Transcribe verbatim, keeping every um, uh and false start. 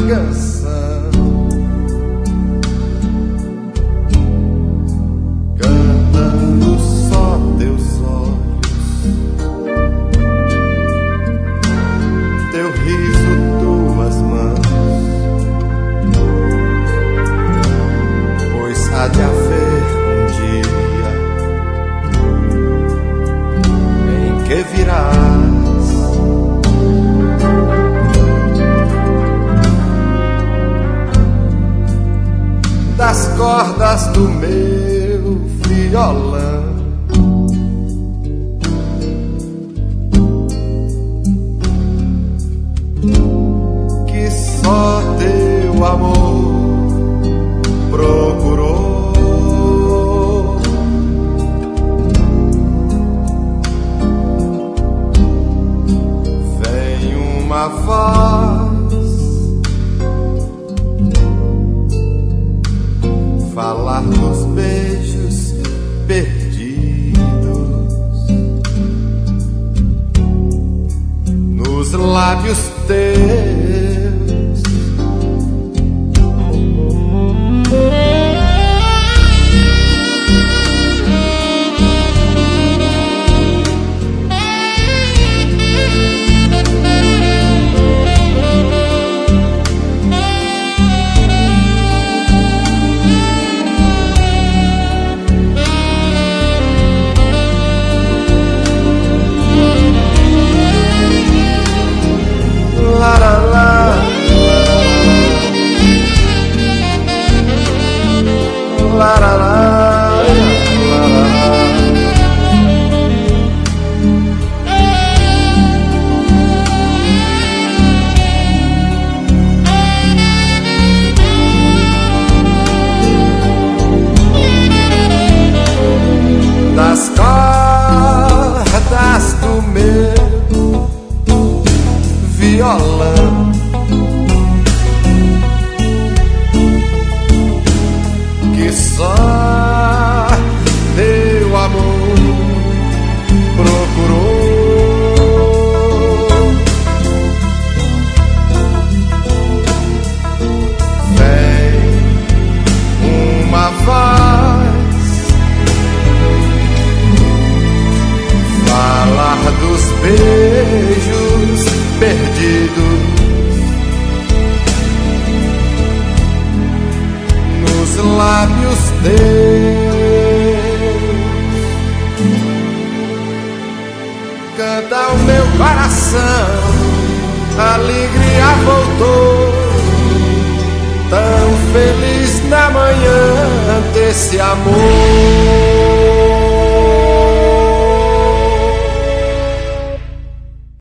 canção. Cantando só teus olhos, teu riso, tuas mãos, pois há de haver um dia em que virás das cordas do meu violão, que só teu amor procurou. Vem uma voz falar dos beijos perdidos nos lábios teus. La la la, la la la, das cordas do meu violão, que só teu amor procurou. Vem uma voz falar dos beijos perdidos nos lábios teus. Canta o meu coração, a alegria voltou, tão feliz na manhã desse amor.